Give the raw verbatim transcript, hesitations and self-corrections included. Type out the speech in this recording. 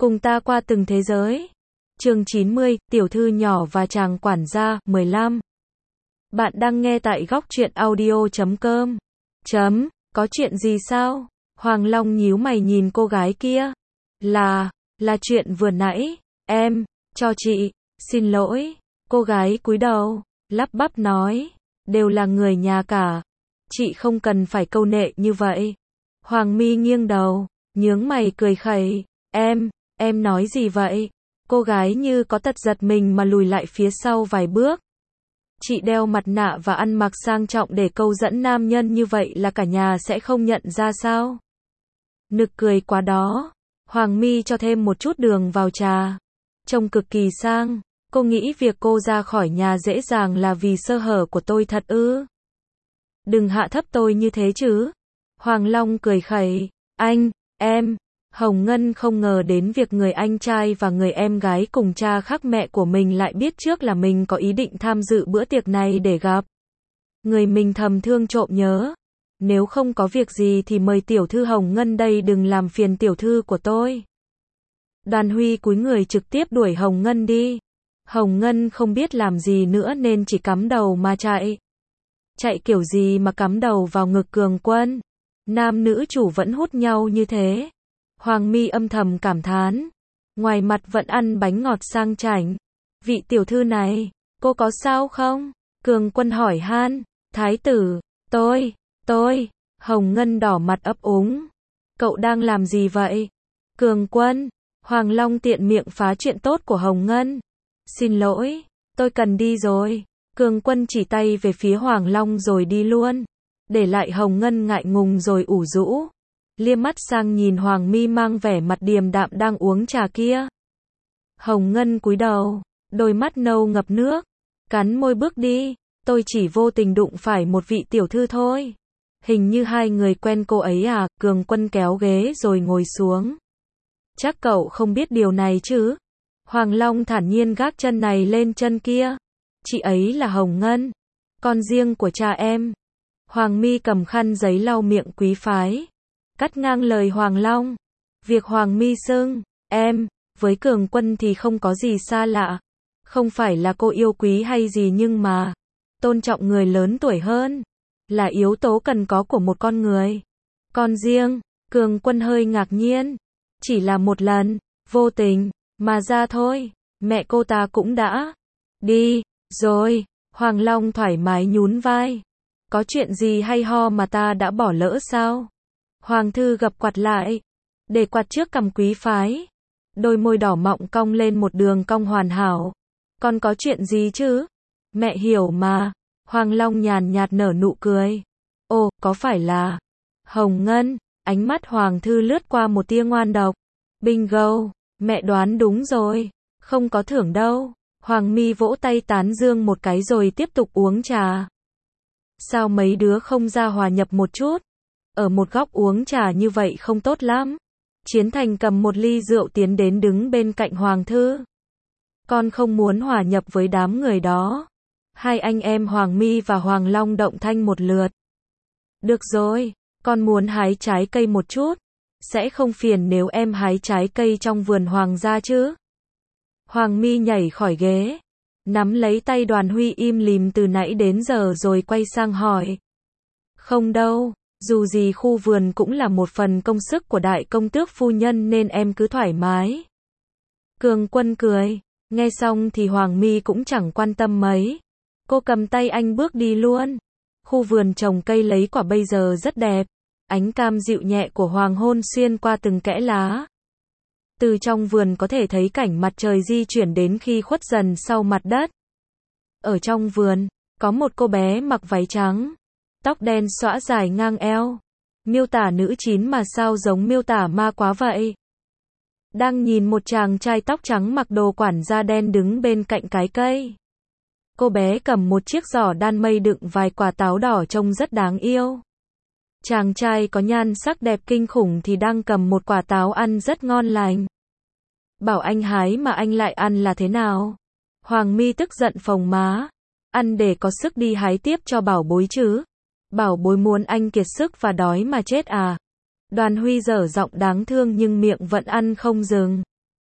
Cùng ta qua từng thế giới. Chương chín mươi, tiểu thư nhỏ và chàng quản gia, mười lăm. Bạn đang nghe tại góc truyện audio chấm com. Chấm, có chuyện gì sao? Hoàng Long nhíu mày nhìn cô gái kia. Là, là chuyện vừa nãy, em, cho chị, xin lỗi. Cô gái cúi đầu, lắp bắp nói, đều là người nhà cả. Chị không cần phải câu nệ như vậy. Hoàng Mi nghiêng đầu, nhướng mày cười khẩy, em, em nói gì vậy? Cô gái như có tật giật mình mà lùi lại phía sau vài bước. Chị đeo mặt nạ và ăn mặc sang trọng để câu dẫn nam nhân như vậy là cả nhà sẽ không nhận ra sao? Nực cười quá đó. Hoàng Mi cho thêm một chút đường vào trà. Trông cực kỳ sang. Cô nghĩ việc cô ra khỏi nhà dễ dàng là vì sơ hở của tôi thật ư? Đừng hạ thấp tôi như thế chứ. Hoàng Long cười khẩy. Anh, em. Hồng Ngân không ngờ đến việc người anh trai và người em gái cùng cha khác mẹ của mình lại biết trước là mình có ý định tham dự bữa tiệc này để gặp. Người mình thầm thương trộm nhớ. Nếu không có việc gì thì mời tiểu thư Hồng Ngân đây đừng làm phiền tiểu thư của tôi. Đoàn Huy cúi người trực tiếp đuổi Hồng Ngân đi. Hồng Ngân không biết làm gì nữa nên chỉ cắm đầu mà chạy. Chạy kiểu gì mà cắm đầu vào ngực Cường Quân. Nam nữ chủ vẫn hút nhau như thế. Hoàng Mi âm thầm cảm thán. Ngoài mặt vẫn ăn bánh ngọt sang chảnh. Vị tiểu thư này, cô có sao không? Cường Quân hỏi han. Thái tử, tôi, tôi. Hồng Ngân đỏ mặt ấp úng. Cậu đang làm gì vậy? Cường Quân. Hoàng Long tiện miệng phá chuyện tốt của Hồng Ngân. Xin lỗi, tôi cần đi rồi. Cường Quân chỉ tay về phía Hoàng Long rồi đi luôn. Để lại Hồng Ngân ngại ngùng rồi ủ rũ. Liếc mắt sang nhìn Hoàng Mi mang vẻ mặt điềm đạm đang uống trà kia. Hồng Ngân cúi đầu, đôi mắt nâu ngập nước, cắn môi bước đi. Tôi chỉ vô tình đụng phải một vị tiểu thư thôi. Hình như hai người quen cô ấy à? Cường Quân kéo ghế rồi ngồi xuống. Chắc cậu không biết điều này chứ? Hoàng Long thản nhiên gác chân này lên chân kia. Chị ấy là Hồng Ngân, con riêng của cha em. Hoàng Mi cầm khăn giấy lau miệng quý phái. Cắt ngang lời Hoàng Long. Việc Hoàng Mi xưng em với Cường Quân thì không có gì xa lạ. Không phải là cô yêu quý hay gì nhưng mà tôn trọng người lớn tuổi hơn là yếu tố cần có của một con người. Con riêng, Cường Quân hơi ngạc nhiên. Chỉ là một lần, vô tình, mà ra thôi. Mẹ cô ta cũng đã đi rồi. Hoàng Long thoải mái nhún vai. Có chuyện gì hay ho mà ta đã bỏ lỡ sao? Hoàng thư gập quạt lại, để quạt trước cằm quý phái. Đôi môi đỏ mọng cong lên một đường cong hoàn hảo. Còn có chuyện gì chứ? Mẹ hiểu mà. Hoàng Long nhàn nhạt nở nụ cười. Ồ, có phải là Hồng Ngân? Ánh mắt Hoàng thư lướt qua một tia ngoan độc. Bingo, mẹ đoán đúng rồi. Không có thưởng đâu. Hoàng Mi vỗ tay tán dương một cái rồi tiếp tục uống trà. Sao mấy đứa không ra hòa nhập một chút? Ở một góc uống trà như vậy không tốt lắm. Chiến Thành cầm một ly rượu tiến đến đứng bên cạnh Hoàng thư. Con không muốn hòa nhập với đám người đó. Hai anh em Hoàng Mi và Hoàng Long động thanh một lượt. Được rồi, con muốn hái trái cây một chút. Sẽ không phiền nếu em hái trái cây trong vườn Hoàng gia chứ? Hoàng Mi nhảy khỏi ghế, nắm lấy tay Đoàn Huy im lìm từ nãy đến giờ rồi quay sang hỏi. Không đâu, dù gì khu vườn cũng là một phần công sức của đại công tước phu nhân nên em cứ thoải mái. Cường Quân cười, nghe xong thì Hoàng Mi cũng chẳng quan tâm mấy. Cô cầm tay anh bước đi luôn. Khu vườn trồng cây lấy quả bây giờ rất đẹp. Ánh cam dịu nhẹ của hoàng hôn xuyên qua từng kẽ lá. Từ trong vườn có thể thấy cảnh mặt trời di chuyển đến khi khuất dần sau mặt đất. Ở trong vườn, có một cô bé mặc váy trắng, tóc đen xõa dài ngang eo. Miêu tả nữ chín mà sao giống miêu tả ma quá vậy? Đang nhìn một chàng trai tóc trắng mặc đồ quản gia đen đứng bên cạnh cái cây. Cô bé cầm một chiếc giỏ đan mây đựng vài quả táo đỏ trông rất đáng yêu. Chàng trai có nhan sắc đẹp kinh khủng thì đang cầm một quả táo ăn rất ngon lành. Bảo anh hái mà anh lại ăn là thế nào? Hoàng Mi tức giận phồng má. Ăn để có sức đi hái tiếp cho bảo bối chứ. Bảo bối muốn anh kiệt sức và đói mà chết à? Đoàn Huy dở giọng đáng thương nhưng miệng vẫn ăn không dừng.